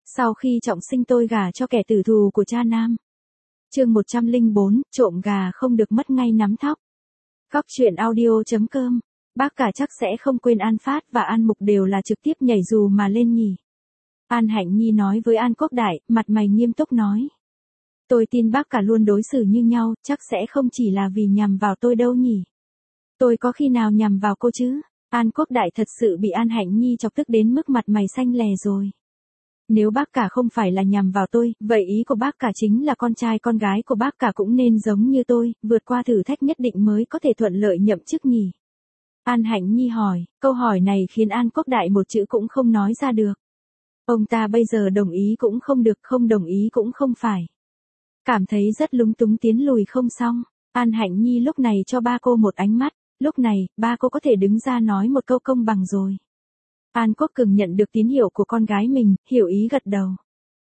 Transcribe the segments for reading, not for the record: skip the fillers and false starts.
Sau khi trọng sinh tôi gả cho kẻ tử thù của cha nam. Chương 104, trộm gà không được mất ngay nắm thóc. Góc truyện audio.com. Bác cả chắc sẽ không quên An Phát và An Mục đều là trực tiếp nhảy dù mà lên nhỉ. An Hạnh Nhi nói với An Quốc Đại, mặt mày nghiêm túc nói. Tôi tin bác cả luôn đối xử như nhau, chắc sẽ không chỉ là vì nhằm vào tôi đâu nhỉ. Tôi có khi nào nhằm vào cô chứ? An Quốc Đại thật sự bị An Hạnh Nhi chọc tức đến mức mặt mày xanh lè rồi. Nếu bác cả không phải là nhằm vào tôi, vậy ý của bác cả chính là con trai con gái của bác cả cũng nên giống như tôi, vượt qua thử thách nhất định mới có thể thuận lợi nhậm chức nhỉ. An Hạnh Nhi hỏi, câu hỏi này khiến An Quốc Đại một chữ cũng không nói ra được. Ông ta bây giờ đồng ý cũng không được, không đồng ý cũng không phải. Cảm thấy rất lúng túng tiến lùi không xong, An Hạnh Nhi lúc này cho ba cô một ánh mắt, lúc này, ba cô có thể đứng ra nói một câu công bằng rồi. An Quốc Cường nhận được tín hiệu của con gái mình, hiểu ý gật đầu.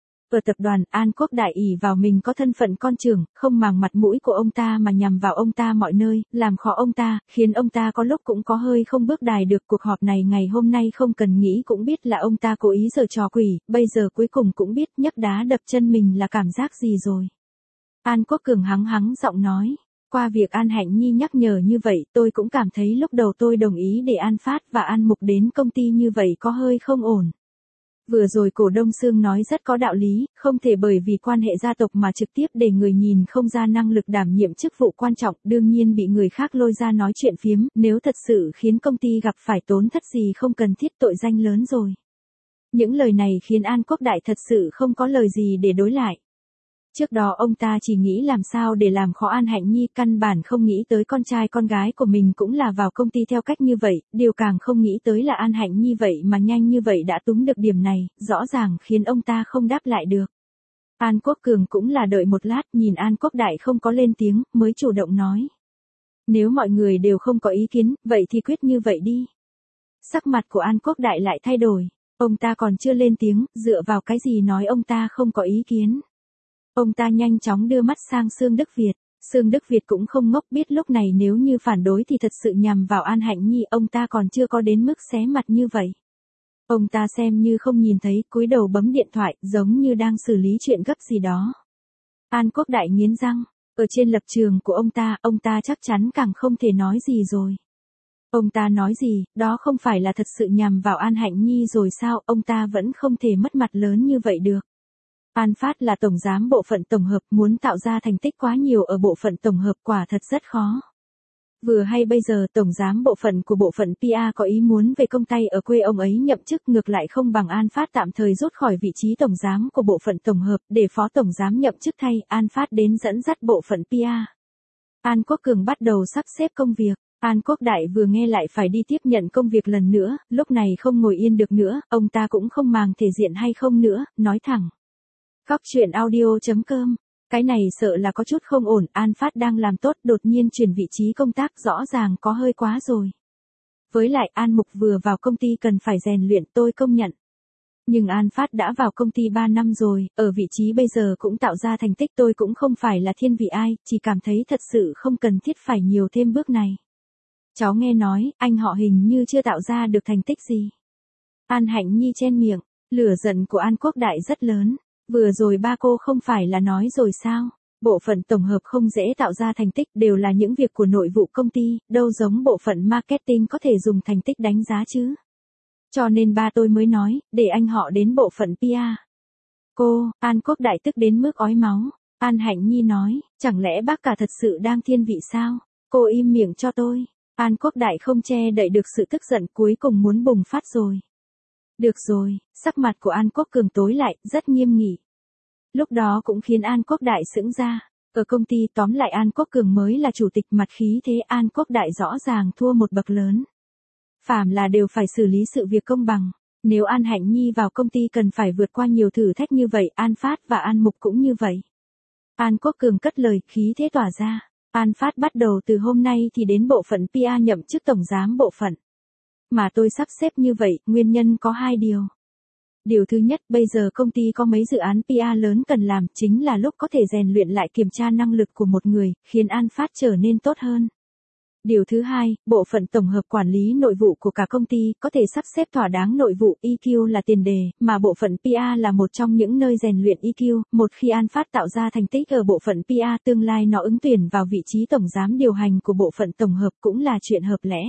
Ở tập đoàn, An Quốc Đại ỷ vào mình có thân phận con trưởng, không màng mặt mũi của ông ta mà nhằm vào ông ta mọi nơi, làm khó ông ta, khiến ông ta có lúc cũng có hơi không bước đài được. Cuộc họp này ngày hôm nay không cần nghĩ cũng biết là ông ta cố ý giở trò quỷ, bây giờ cuối cùng cũng biết nhấc đá đập chân mình là cảm giác gì rồi. An Quốc Cường hắng giọng nói. Qua việc An Hạnh Nhi nhắc nhở như vậy, tôi cũng cảm thấy lúc đầu tôi đồng ý để An Phát và An Mục đến công ty như vậy có hơi không ổn. Vừa rồi cổ đông Sương nói rất có đạo lý, không thể bởi vì quan hệ gia tộc mà trực tiếp để người nhìn không ra năng lực đảm nhiệm chức vụ quan trọng, đương nhiên bị người khác lôi ra nói chuyện phiếm, nếu thật sự khiến công ty gặp phải tổn thất gì không cần thiết tội danh lớn rồi. Những lời này khiến An Quốc Đại thật sự không có lời gì để đối lại. Trước đó ông ta chỉ nghĩ làm sao để làm khó An Hạnh Nhi, căn bản không nghĩ tới con trai con gái của mình cũng là vào công ty theo cách như vậy, điều càng không nghĩ tới là An Hạnh Nhi vậy mà nhanh như vậy đã túm được điểm này, rõ ràng khiến ông ta không đáp lại được. An Quốc Cường cũng là đợi một lát, nhìn An Quốc Đại không có lên tiếng, mới chủ động nói. Nếu mọi người đều không có ý kiến, vậy thì quyết như vậy đi. Sắc mặt của An Quốc Đại lại thay đổi, ông ta còn chưa lên tiếng, dựa vào cái gì nói ông ta không có ý kiến. Ông ta nhanh chóng đưa mắt sang Sương Đức Việt. Sương Đức Việt cũng không ngốc, biết lúc này nếu như phản đối thì thật sự nhằm vào An Hạnh Nhi, ông ta còn chưa có đến mức xé mặt như vậy. Ông ta xem như không nhìn thấy, cúi đầu bấm điện thoại, giống như đang xử lý chuyện gấp gì đó. An Quốc Đại nghiến răng, ở trên lập trường của ông ta chắc chắn càng không thể nói gì rồi. Ông ta nói gì, đó không phải là thật sự nhằm vào An Hạnh Nhi rồi sao, ông ta vẫn không thể mất mặt lớn như vậy được. An Phát là tổng giám bộ phận tổng hợp, muốn tạo ra thành tích quá nhiều ở bộ phận tổng hợp quả thật rất khó. Vừa hay bây giờ tổng giám bộ phận của bộ phận PR có ý muốn về công tay ở quê ông ấy nhậm chức, ngược lại không bằng An Phát tạm thời rút khỏi vị trí tổng giám của bộ phận tổng hợp, để phó tổng giám nhậm chức thay, An Phát đến dẫn dắt bộ phận PR. An Quốc Cường bắt đầu sắp xếp công việc. An Quốc Đại vừa nghe lại phải đi tiếp nhận công việc lần nữa, lúc này không ngồi yên được nữa, ông ta cũng không màng thể diện hay không nữa, nói thẳng. Góc truyện audio.com. Cái này sợ là có chút không ổn, An Phát đang làm tốt đột nhiên chuyển vị trí công tác rõ ràng có hơi quá rồi. Với lại An Mục vừa vào công ty cần phải rèn luyện, tôi công nhận. Nhưng An Phát đã vào công ty 3 năm rồi, ở vị trí bây giờ cũng tạo ra thành tích, tôi cũng không phải là thiên vị ai, chỉ cảm thấy thật sự không cần thiết phải nhiều thêm bước này. Cháu nghe nói, anh họ hình như chưa tạo ra được thành tích gì. An Hạnh Nhi chen miệng, lửa giận của An Quốc Đại rất lớn. Vừa rồi ba cô không phải là nói rồi sao? Bộ phận tổng hợp không dễ tạo ra thành tích, đều là những việc của nội vụ công ty, đâu giống bộ phận marketing có thể dùng thành tích đánh giá chứ. Cho nên ba tôi mới nói, để anh họ đến bộ phận PR. Cô, An Quốc Đại tức đến mức ói máu. An Hạnh Nhi nói, chẳng lẽ bác cả thật sự đang thiên vị sao? Cô im miệng cho tôi. An Quốc Đại không che đậy được sự tức giận, cuối cùng muốn bùng phát rồi. Được rồi, sắc mặt của An Quốc Cường tối lại, rất nghiêm nghị. Lúc đó cũng khiến An Quốc Đại sững ra. Ở công ty tóm lại An Quốc Cường mới là chủ tịch, mặt khí thế An Quốc Đại rõ ràng thua một bậc lớn. Phàm là đều phải xử lý sự việc công bằng. Nếu An Hạnh Nhi vào công ty cần phải vượt qua nhiều thử thách như vậy, An Phát và An Mục cũng như vậy. An Quốc Cường cất lời, khí thế tỏa ra. An Phát bắt đầu từ hôm nay thì đến bộ phận PR nhậm chức tổng giám bộ phận. Mà tôi sắp xếp như vậy, nguyên nhân có 2 điều. Điều thứ nhất, bây giờ công ty có mấy dự án PR lớn cần làm, chính là lúc có thể rèn luyện lại kiểm tra năng lực của một người, khiến An Phát trở nên tốt hơn. Điều thứ hai, bộ phận tổng hợp quản lý nội vụ của cả công ty có thể sắp xếp thỏa đáng nội vụ. EQ là tiền đề, mà bộ phận PR là một trong những nơi rèn luyện EQ. Một khi An Phát tạo ra thành tích ở bộ phận PR, tương lai nó ứng tuyển vào vị trí tổng giám điều hành của bộ phận tổng hợp cũng là chuyện hợp lẽ.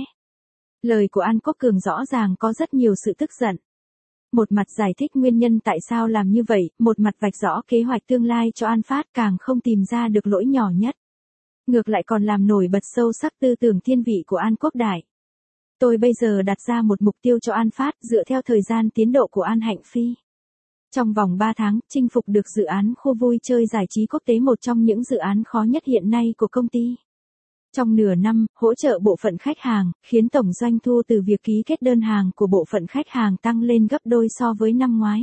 Lời của An Quốc Cường rõ ràng có rất nhiều sự tức giận. Một mặt giải thích nguyên nhân tại sao làm như vậy, một mặt vạch rõ kế hoạch tương lai cho An Phát, càng không tìm ra được lỗi nhỏ nhất. Ngược lại còn làm nổi bật sâu sắc tư tưởng thiên vị của An Quốc Đại. Tôi bây giờ đặt ra một mục tiêu cho An Phát dựa theo thời gian tiến độ của An Hạnh Phi. Trong vòng 3 tháng, chinh phục được dự án khu vui chơi giải trí quốc tế, một trong những dự án khó nhất hiện nay của công ty. Trong nửa năm, hỗ trợ bộ phận khách hàng, khiến tổng doanh thu từ việc ký kết đơn hàng của bộ phận khách hàng tăng lên gấp đôi so với năm ngoái.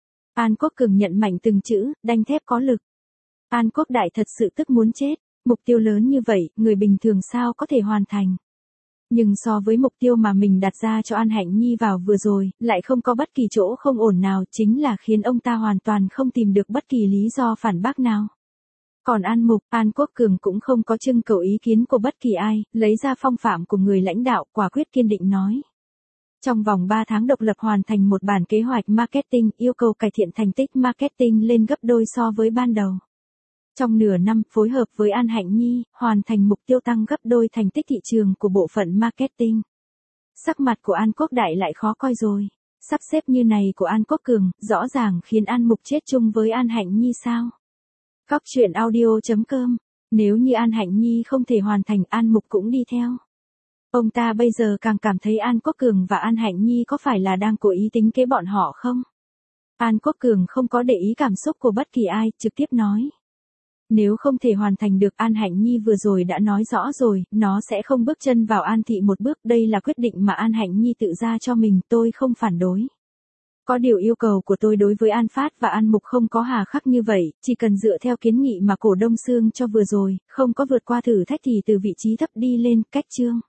An Quốc Cường nhận mạnh từng chữ, đanh thép có lực. An Quốc Đại thật sự tức muốn chết. Mục tiêu lớn như vậy, người bình thường sao có thể hoàn thành. Nhưng so với mục tiêu mà mình đặt ra cho An Hạnh Nhi vào vừa rồi, lại không có bất kỳ chỗ không ổn nào, chính là khiến ông ta hoàn toàn không tìm được bất kỳ lý do phản bác nào. Còn An Mục, An Quốc Cường cũng không có trưng cầu ý kiến của bất kỳ ai, lấy ra phong phạm của người lãnh đạo, quả quyết kiên định nói. Trong vòng 3 tháng độc lập hoàn thành một bản kế hoạch marketing, yêu cầu cải thiện thành tích marketing lên gấp đôi so với ban đầu. Trong nửa năm, phối hợp với An Hạnh Nhi, hoàn thành mục tiêu tăng gấp đôi thành tích thị trường của bộ phận marketing. Sắc mặt của An Quốc Đại lại khó coi rồi. Sắp xếp như này của An Quốc Cường, rõ ràng khiến An Mục chết chung với An Hạnh Nhi sao? Góc truyện audio.com. Nếu như An Hạnh Nhi không thể hoàn thành, An Mục cũng đi theo. Ông ta bây giờ càng cảm thấy An Quốc Cường và An Hạnh Nhi có phải là đang cố ý tính kế bọn họ không? An Quốc Cường không có để ý cảm xúc của bất kỳ ai, trực tiếp nói. Nếu không thể hoàn thành được, An Hạnh Nhi vừa rồi đã nói rõ rồi, nó sẽ không bước chân vào An Thị một bước, đây là quyết định mà An Hạnh Nhi tự ra cho mình, tôi không phản đối. Có điều yêu cầu của tôi đối với An Phát và An Mục không có hà khắc như vậy, chỉ cần dựa theo kiến nghị mà cổ đông Sương cho vừa rồi, không có vượt qua thử thách thì từ vị trí thấp đi lên, cách chương.